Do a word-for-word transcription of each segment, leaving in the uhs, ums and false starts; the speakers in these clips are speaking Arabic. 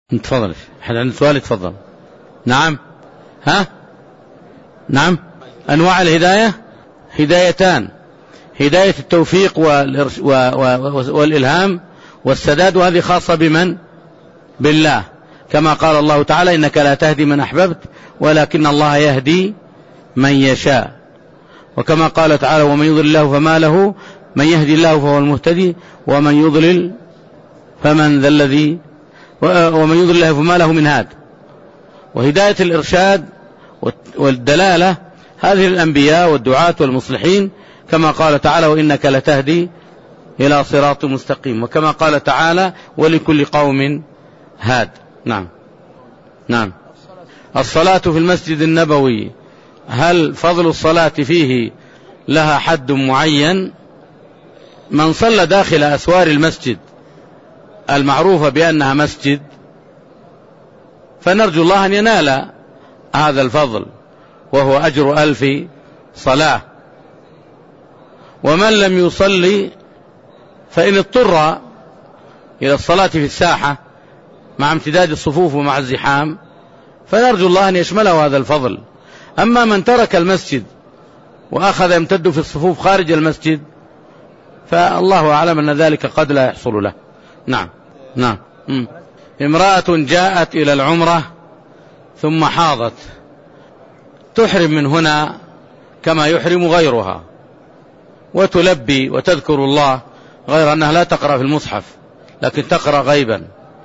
تفضل. حد عنده سؤال يتفضل. نعم. ها نعم. أنواع الهداية هدايتان: هداية التوفيق والإلهام والسداد، وهذه خاصة بمن؟ بالله، كما قال الله تعالى: إنك لا تهدي من أحببت ولكن الله يهدي من يشاء. وكما قال تعالى: ومن يضلل الله فما له من يهدي الله فهو المهتدي ومن يضلل فمن ذا الذي ومن يضلل الله فما له من هاد. وهداية الإرشاد والدلالة هذه الأنبياء والدعاة والمصلحين، كما قال تعالى: وإنك لتهدي إلى صراط مستقيم. وكما قال تعالى: ولكل قوم هاد. نعم. نعم. الصلاة في المسجد النبوي، هل فضل الصلاة فيه لها حد معين؟ من صلى داخل أسوار المسجد المعروفة بأنها مسجد فنرجو الله أن ينال هذا الفضل، وهو أجر ألف صلاة. ومن لم يصلي فإن اضطر إلى الصلاة في الساحة مع امتداد الصفوف ومع الزحام فنرجو الله أن يشمله هذا الفضل. أما من ترك المسجد وأخذ يمتد في الصفوف خارج المسجد فالله أعلم أن ذلك قد لا يحصل له. نعم. نعم. م. امرأة جاءت إلى العمرة ثم حاضت، تحرم من هنا كما يحرم غيرها، وتلبي وتذكر الله، غير أنها لا تقرأ في المصحف لكن تقرأ غيبا.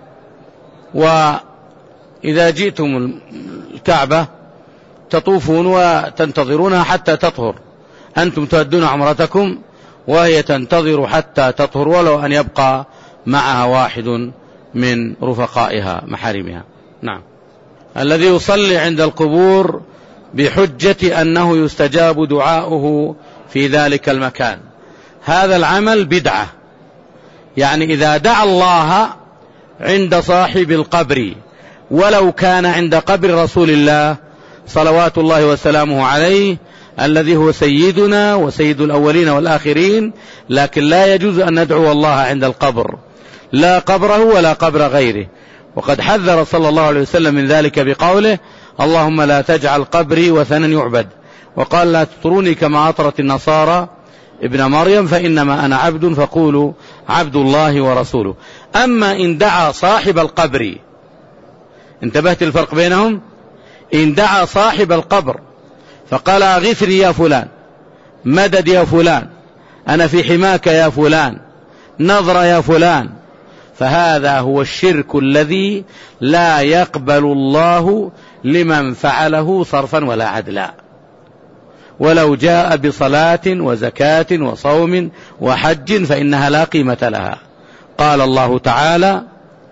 وإذا جئتم الكعبة تطوفون وتنتظرونها حتى تطهر، أنتم تؤدون عمرتكم وهي تنتظر حتى تطهر، ولو أن يبقى معها واحد من رفقائها محارمها. نعم. الذي يصلي عند القبور بحجة أنه يستجاب دعاؤه في ذلك المكان، هذا العمل بدعة. يعني إذا دعا الله عند صاحب القبر ولو كان عند قبر رسول الله صلوات الله وسلامه عليه الذي هو سيدنا وسيد الأولين والآخرين، لكن لا يجوز أن ندعو الله عند القبر، لا قبره ولا قبر غيره. وقد حذر صلى الله عليه وسلم من ذلك بقوله: اللهم لا تجعل قبري وثنا يعبد. وقال: لا تطروني كما أطرت النصارى ابن مريم فإنما أنا عبد فقولوا عبد الله ورسوله. أما إن دعا صاحب القبر، انتبهت الفرق بينهم؟ إن دعا صاحب القبر فقال: أغثني يا فلان، مدد يا فلان، أنا في حماك يا فلان، نظر يا فلان، فهذا هو الشرك الذي لا يقبل الله لمن فعله صرفا ولا عدلا، ولو جاء بصلاة وزكاة وصوم وحج فإنها لا قيمة لها. قال الله تعالى: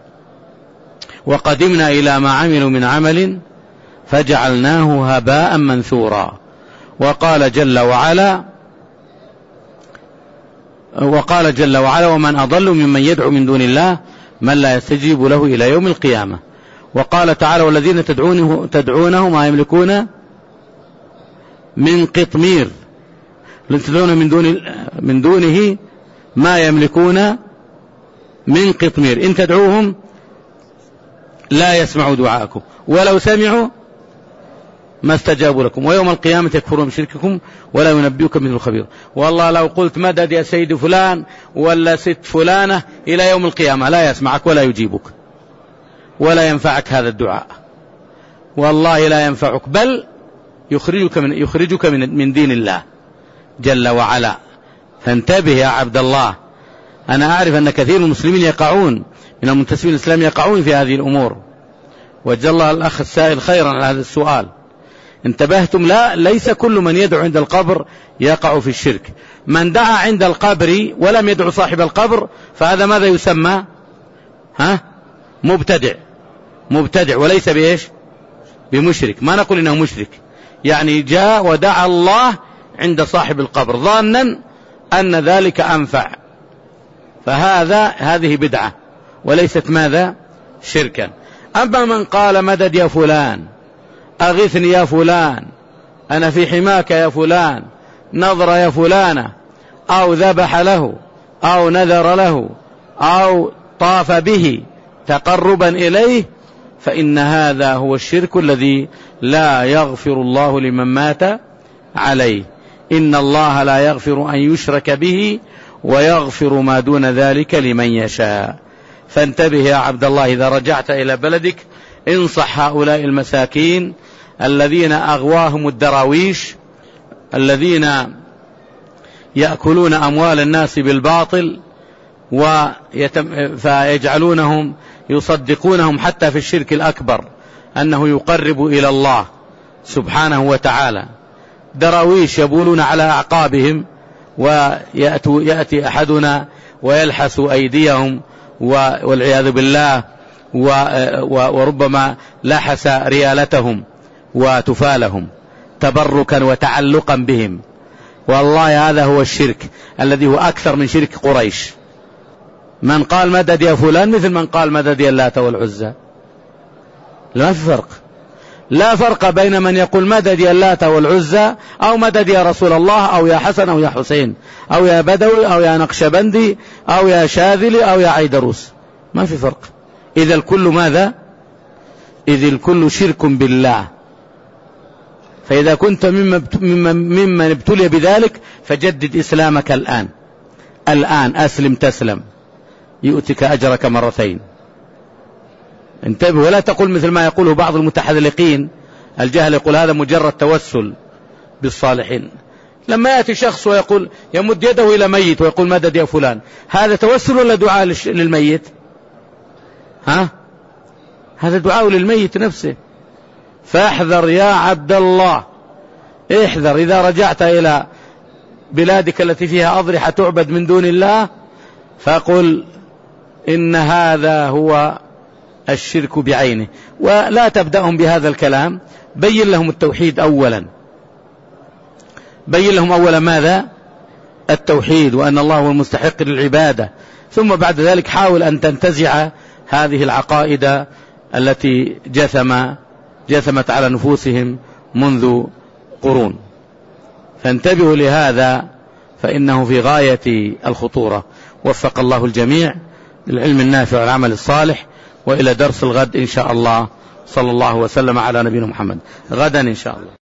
وقدمنا إلى ما عملوا من عمل فجعلناه هباء منثورا. وقال جل وعلا وقال جل وعلا: ومن أضل ممن يدعو من دون الله من لا يستجيب له إلى يوم القيامة. وقال تعالى: والذين تدعونه, تدعونه ما يملكون من قطمير، تدعون من, دون من دونه ما يملكون من قطمير، إن تدعوهم لا يسمعوا دعاءكم ولو سمعوا ما استجابوا لكم ويوم القيامة يكفرون بشرككم ولا ينبئك مثل الخبير. والله لو قلت مدد يا سيد فلان ولا ست فلانة إلى يوم القيامة لا يسمعك ولا يجيبك ولا ينفعك هذا الدعاء، والله لا ينفعك، بل يخرجك من, يخرجك من, من دين الله جل وعلا. فانتبه يا عبد الله. أنا أعرف أن كثير من المسلمين يقعون من المنتسبين الإسلام يقعون في هذه الأمور، وجزا الله الأخ السائل خيرا على هذا السؤال. انتبهتم؟ لا، ليس كل من يدعو عند القبر يقع في الشرك. من دعا عند القبر ولم يدعو صاحب القبر فهذا ماذا يسمى؟ ها؟ مبتدع. مبتدع وليس بإيش؟ بمشرك. ما نقول إنه مشرك، يعني جاء ودعا الله عند صاحب القبر ظانا أن ذلك أنفع، فهذا هذه بدعة وليست ماذا؟ شركا. أما من قال مدد يا فلان، أغثني يا فلان، أنا في حماك يا فلان، نظر يا فلانة، أو ذبح له أو نذر له أو طاف به تقربا إليه، فإن هذا هو الشرك الذي لا يغفر الله لمن مات عليه. إن الله لا يغفر أن يشرك به ويغفر ما دون ذلك لمن يشاء. فانتبه يا عبد الله إذا رجعت إلى بلدك، انصح هؤلاء المساكين الذين أغواهم الدراويش، الذين يأكلون أموال الناس بالباطل ويتم فيجعلونهم يصدقونهم حتى في الشرك الأكبر أنه يقرب إلى الله سبحانه وتعالى. دراويش يبولون على أعقابهم، ويأتي أحدنا ويلحس أيديهم والعياذ بالله، وربما لحس ريالتهم وتفالهم تبركا وتعلقا بهم. والله هذا هو الشرك الذي هو أكثر من شرك قريش. من قال مدد يا فلان مثل من قال مدد يا اللات والعزى، لا فرق، لا فرق بين من يقول مدد يا اللات والعزى أو مدد يا رسول الله أو يا حسن أو يا حسين أو يا بدوي أو يا نقشبندي أو يا شاذلي أو يا عيدروس، ما في فرق. إذا الكل ماذا؟ إذا الكل شرك بالله. فإذا كنت ممن ابتلي بذلك فجدد إسلامك الآن، الآن أسلم تسلم، يؤتك أجرك مرتين. انتبه ولا تقول مثل ما يقوله بعض المتحذلقين الجهل، يقول هذا مجرد توسل بالصالحين. لما يأتي شخص ويقول يمد يده إلى ميت ويقول مدد يا فلان، هذا توسل ولا دعاء للميت؟ ها؟ هذا دعاء للميت نفسه. فاحذر يا عبد الله، احذر إذا رجعت إلى بلادك التي فيها أضرحة تعبد من دون الله، فقل إن هذا هو الشرك بعينه. ولا تبدأهم بهذا الكلام، بين لهم التوحيد أولا، بين لهم أولا ماذا؟ التوحيد، وأن الله هو المستحق للعبادة. ثم بعد ذلك حاول أن تنتزع هذه العقائد التي جثم جثمت على نفوسهم منذ قرون. فانتبهوا لهذا، فإنه في غاية الخطورة. وفق الله الجميع للعلم النافع والعمل الصالح. وإلى درس الغد إن شاء الله. صلى الله وسلم على نبينا محمد. غدا إن شاء الله.